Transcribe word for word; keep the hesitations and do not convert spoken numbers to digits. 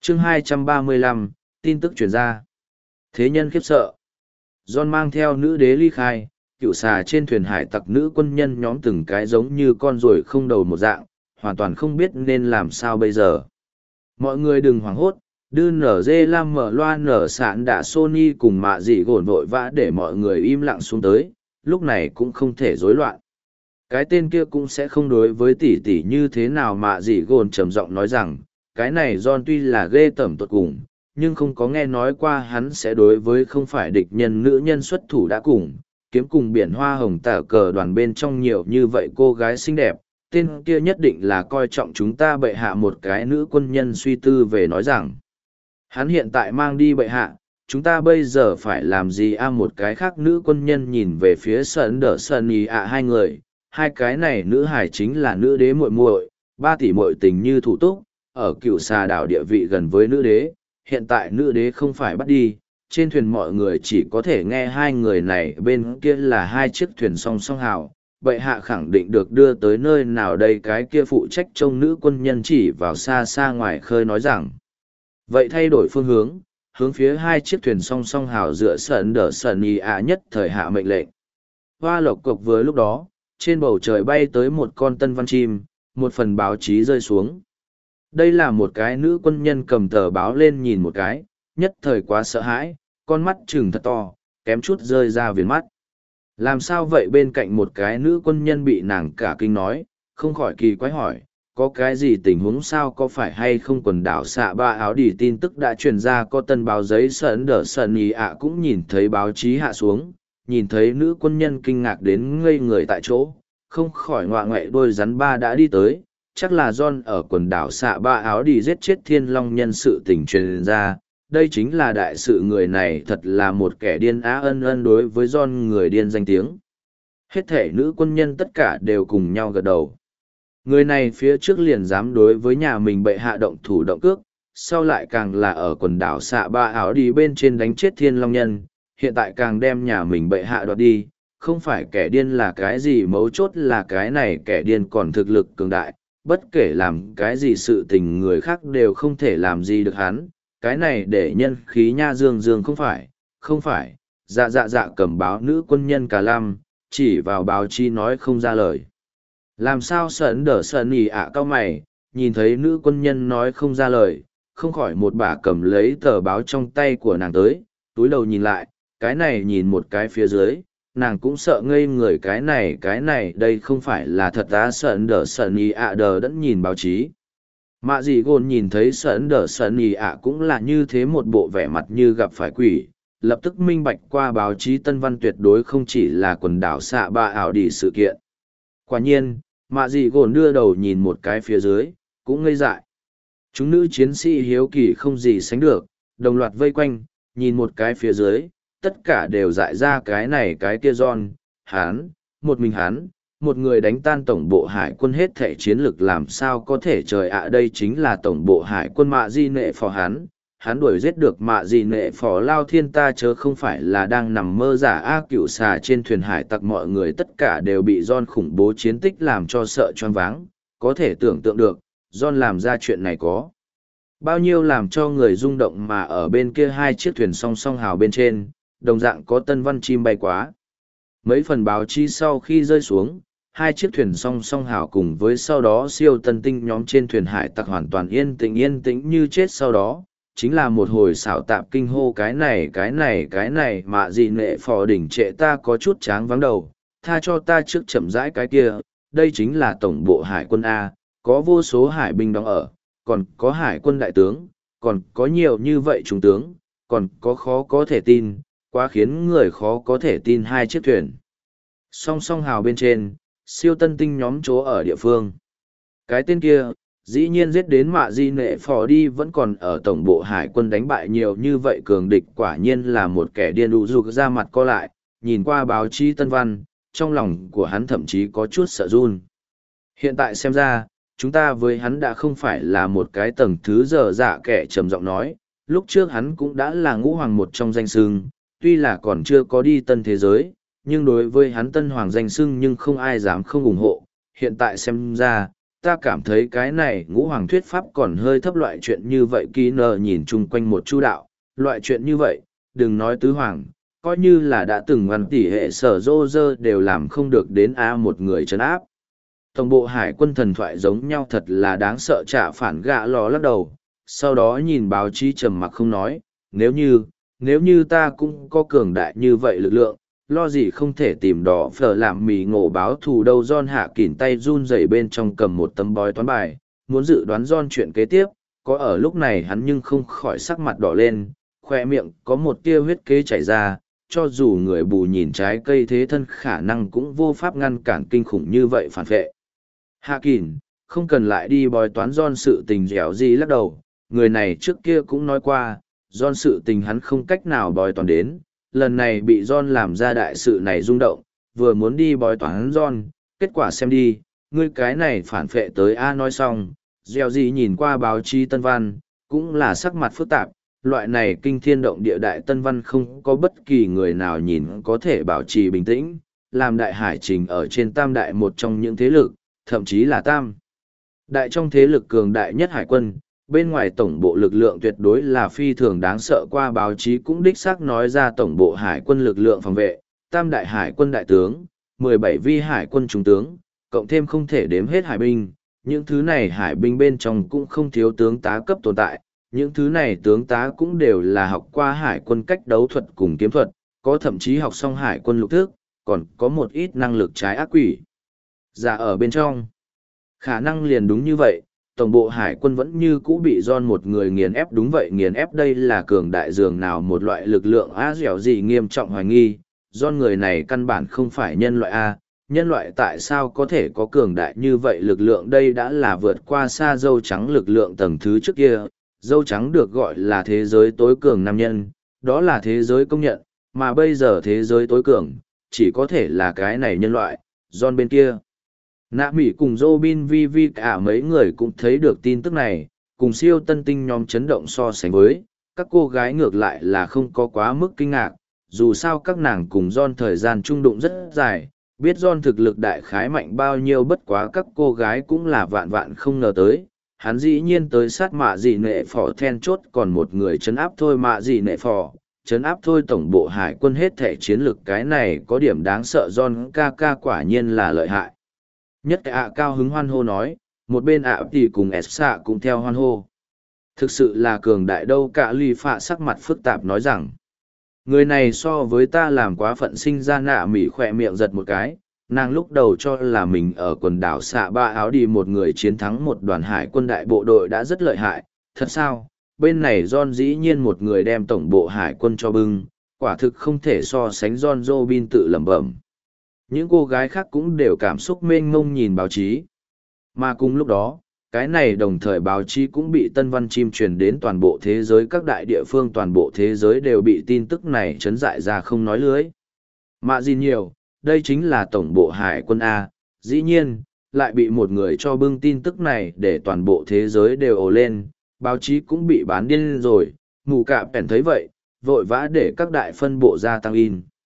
chương hai trăm ba mươi lăm, tin tức truyền ra. Thế nhân khiếp sợ. John mang theo nữ đế ly khai, cựu xà trên thuyền hải tặc nữ quân nhân nhóm từng cái giống như con ruồi không đầu một dạng, hoàn toàn không biết nên làm sao bây giờ. Mọi người đừng hoảng hốt, đưa nở dê lam mở loa nở sạn đã Sony cùng mạ dị gồn vội vã để mọi người im lặng xuống tới, lúc này cũng không thể rối loạn. Cái tên kia cũng sẽ không đối với tỷ tỷ như thế nào mạ dị gồn trầm giọng nói rằng, cái này John tuy là ghê tởm tuột cùng, nhưng không có nghe nói qua hắn sẽ đối với không phải địch nhân nữ nhân xuất thủ đã cùng, kiếm cùng biển hoa hồng tả cờ đoàn bên trong nhiều như vậy cô gái xinh đẹp, tên kia nhất định là coi trọng chúng ta bệ hạ một cái nữ quân nhân suy tư về nói rằng. Hắn hiện tại mang đi bệ hạ, chúng ta bây giờ phải làm gì a à, một cái khác nữ quân nhân nhìn về phía sơn đỡ sơn ý ạ hai người, hai cái này nữ hải chính là nữ đế muội muội, ba tỷ muội tình như thủ túc, ở cựu xà đảo địa vị gần với nữ đế, hiện tại nữ đế không phải bắt đi, trên thuyền mọi người chỉ có thể nghe hai người này bên kia là hai chiếc thuyền song song hào, bệ hạ khẳng định được đưa tới nơi nào đây cái kia phụ trách trông nữ quân nhân chỉ vào xa xa ngoài khơi nói rằng. Vậy thay đổi phương hướng, hướng phía hai chiếc thuyền song song hào dựa sần đỡ sần y ạ nhất thời hạ mệnh lệnh. Hoa lộc cộc vừa lúc đó, trên bầu trời bay tới một con tân văn chim, một phần báo chí rơi xuống. Đây là một cái nữ quân nhân cầm tờ báo lên nhìn một cái, nhất thời quá sợ hãi, con mắt trừng thật to, kém chút rơi ra viền mắt. Làm sao vậy bên cạnh một cái nữ quân nhân bị nàng cả kinh nói, không khỏi kỳ quái hỏi, có cái gì tình huống sao có phải hay không quần đảo xạ ba áo đỉ tin tức đã truyền ra có tân báo giấy sợn đỡ sợn ý ạ cũng nhìn thấy báo chí hạ xuống, nhìn thấy nữ quân nhân kinh ngạc đến ngây người tại chỗ, không khỏi ngoạ ngoại đôi rắn ba đã đi tới, chắc là John ở quần đảo xạ ba áo đỉ giết chết thiên long nhân sự tình truyền ra. Đây chính là đại sự người này thật là một kẻ điên á ân ân đối với John người điên danh tiếng. Hết thể nữ quân nhân tất cả đều cùng nhau gật đầu. Người này phía trước liền dám đối với nhà mình bệ hạ động thủ động cước, sau lại càng là ở quần đảo xạ ba áo đi bên trên đánh chết thiên long nhân, hiện tại càng đem nhà mình bệ hạ đoạt đi, không phải kẻ điên là cái gì mấu chốt là cái này kẻ điên còn thực lực cường đại, bất kể làm cái gì sự tình người khác đều không thể làm gì được hắn. Cái này để nhân khí nha dương dương không phải, không phải, dạ dạ dạ cầm báo nữ quân nhân cả lam, chỉ vào báo chí nói không ra lời. Làm sao sợn đỡ sợn ỉ ạ cao mày, nhìn thấy nữ quân nhân nói không ra lời, không khỏi một bà cầm lấy tờ báo trong tay của nàng tới, túi đầu nhìn lại, cái này nhìn một cái phía dưới, nàng cũng sợ ngây người cái này cái này đây không phải là thật á sợn đỡ sợn ỉ ạ đờ đẫn nhìn báo chí. Mạ dị gồn nhìn thấy sợn đỡ sợn ỉ ạ cũng là như thế một bộ vẻ mặt như gặp phải quỷ, lập tức minh bạch qua báo chí tân văn tuyệt đối không chỉ là quần đảo xạ ba ảo đi sự kiện. Quả nhiên, mạ dị gồn đưa đầu nhìn một cái phía dưới, cũng ngây dại. Chúng nữ chiến sĩ hiếu kỳ không gì sánh được, đồng loạt vây quanh, nhìn một cái phía dưới, tất cả đều dại ra cái này cái kia John, hán, một mình hán. Một người đánh tan tổng bộ hải quân hết thể chiến lực làm sao có thể trời ạ đây chính là tổng bộ hải quân mạ di nệ phò hắn, hắn đuổi giết được mạ di nệ phò lao thiên ta chớ không phải là đang nằm mơ giả a cựu xà trên thuyền hải tặc mọi người tất cả đều bị John khủng bố chiến tích làm cho sợ choáng váng, có thể tưởng tượng được, John làm ra chuyện này có bao nhiêu làm cho người rung động mà ở bên kia hai chiếc thuyền song song hào bên trên, đồng dạng có tân văn chim bay quá. Mấy phần báo chí sau khi rơi xuống, hai chiếc thuyền song song hào cùng với sau đó siêu tân tinh nhóm trên thuyền hải tặc hoàn toàn yên tĩnh yên tĩnh như chết sau đó, chính là một hồi xảo tạp kinh hô cái này cái này cái này mà gì nệ phò đỉnh trệ ta có chút tráng vắng đầu, tha cho ta trước chậm rãi cái kia, đây chính là tổng bộ hải quân A, có vô số hải binh đóng ở, còn có hải quân đại tướng, còn có nhiều như vậy trung tướng, còn có khó có thể tin, quá khiến người khó có thể tin hai chiếc thuyền. Song song hào bên trên, siêu tân tinh nhóm chỗ ở địa phương. Cái tên kia, dĩ nhiên giết đến mạ di nệ phò đi vẫn còn ở tổng bộ hải quân đánh bại nhiều như vậy cường địch quả nhiên là một kẻ điên đủ rục ra mặt co lại, nhìn qua báo chí tân văn, trong lòng của hắn thậm chí có chút sợ run. Hiện tại xem ra, chúng ta với hắn đã không phải là một cái tầng thứ dở dạ kẻ trầm giọng nói, lúc trước hắn cũng đã là ngũ hoàng một trong danh sưng, tuy là còn chưa có đi tân thế giới, nhưng đối với hắn tân hoàng danh sưng nhưng không ai dám không ủng hộ, hiện tại xem ra, ta cảm thấy cái này ngũ hoàng thuyết pháp còn hơi thấp loại chuyện như vậy. Ký nờ nhìn chung quanh một chu đạo, loại chuyện như vậy, đừng nói tứ hoàng, coi như là đã từng ngăn tỉ hệ sở rô rơ đều làm không được đến a một người trấn áp. Tổng bộ hải quân thần thoại giống nhau thật là đáng sợ. Trả phản gạ lò lắc đầu, sau đó nhìn báo chí trầm mặc không nói, nếu như, nếu như ta cũng có cường đại như vậy lực lượng, lo gì không thể tìm đỏ phở làm mì ngộ báo thù đâu. John hạ kỉn tay run rẩy bên trong cầm một tấm bói toán bài, muốn dự đoán John chuyện kế tiếp, có ở lúc này hắn nhưng không khỏi sắc mặt đỏ lên, khoe miệng có một tia huyết kế chảy ra, cho dù người bù nhìn trái cây thế thân khả năng cũng vô pháp ngăn cản kinh khủng như vậy phản vệ. Hạ kỉn, không cần lại đi bói toán John sự tình dẻo gì lắc đầu, người này trước kia cũng nói qua, John sự tình hắn không cách nào bói toán đến, lần này bị John làm ra đại sự này rung động, vừa muốn đi bói toán John, kết quả xem đi, ngươi cái này phản phệ tới A. Nói xong, dẻo gì nhìn qua báo chí tân văn, cũng là sắc mặt phức tạp, loại này kinh thiên động địa đại tân văn không có bất kỳ người nào nhìn có thể bảo trì bình tĩnh, làm đại hải trình ở trên tam đại một trong những thế lực, thậm chí là tam đại trong thế lực cường đại nhất hải quân. Bên ngoài tổng bộ lực lượng tuyệt đối là phi thường đáng sợ. Qua báo chí cũng đích xác nói ra tổng bộ hải quân lực lượng phòng vệ, tam đại hải quân đại tướng, mười bảy vi hải quân trung tướng, cộng thêm không thể đếm hết hải binh. Những thứ này hải binh bên trong cũng không thiếu tướng tá cấp tồn tại, những thứ này tướng tá cũng đều là học qua hải quân cách đấu thuật cùng kiếm thuật, có thậm chí học xong hải quân lục thức, còn có một ít năng lực trái ác quỷ giả ở bên trong. Khả năng liền đúng như vậy, tổng bộ hải quân vẫn như cũ bị John một người nghiền ép. Đúng vậy, nghiền ép đây là cường đại dường nào một loại lực lượng á. Dẻo gì nghiêm trọng hoài nghi, John người này căn bản không phải nhân loại A, nhân loại tại sao có thể có cường đại như vậy lực lượng. Đây đã là vượt qua xa dâu trắng lực lượng tầng thứ trước kia. Dâu trắng được gọi là thế giới tối cường nam nhân, đó là thế giới công nhận, mà bây giờ thế giới tối cường, chỉ có thể là cái này nhân loại, John bên kia. Nạ Mỹ cùng Robin Vi Vi cả mấy người cũng thấy được tin tức này, cùng siêu tân tinh nhóm chấn động so sánh với, các cô gái ngược lại là không có quá mức kinh ngạc, dù sao các nàng cùng John thời gian trung đụng rất dài, biết John thực lực đại khái mạnh bao nhiêu. Bất quá các cô gái cũng là vạn vạn không ngờ tới, hắn dĩ nhiên tới sát mạ gì nệ phò then chốt còn một người chấn áp thôi. Mạ gì nệ phò, chấn áp thôi tổng bộ hải quân hết thể chiến lược, cái này có điểm đáng sợ. John ca ca quả nhiên là lợi hại nhất. ạ cao hứng hoan hô nói, một bên ạ thì cùng ép xạ cũng theo hoan hô. Thực sự là cường đại đâu. Cả ly phạ sắc mặt phức tạp nói rằng, người này so với ta làm quá phận. Sinh ra nạ mỉ khỏe miệng giật một cái, nàng lúc đầu cho là mình ở quần đảo xạ ba áo đi một người chiến thắng một đoàn hải quân đại bộ đội đã rất lợi hại, thật sao? Bên này John dĩ nhiên một người đem tổng bộ hải quân cho bưng, quả thực không thể so sánh. John Robin tự lẩm bẩm. Những cô gái khác cũng đều cảm xúc mênh mông nhìn báo chí. Mà cùng lúc đó, cái này đồng thời báo chí cũng bị tân văn chim truyền đến toàn bộ thế giới. Các đại địa phương toàn bộ thế giới đều bị tin tức này chấn dại ra không nói lưới. Mạ gì nhiều, đây chính là tổng bộ hải quân A, dĩ nhiên, lại bị một người cho bưng tin tức này để toàn bộ thế giới đều ồ lên, báo chí cũng bị bán điên rồi. Mù cạ bèn thấy vậy, vội vã để các đại phân bộ ra tăng in.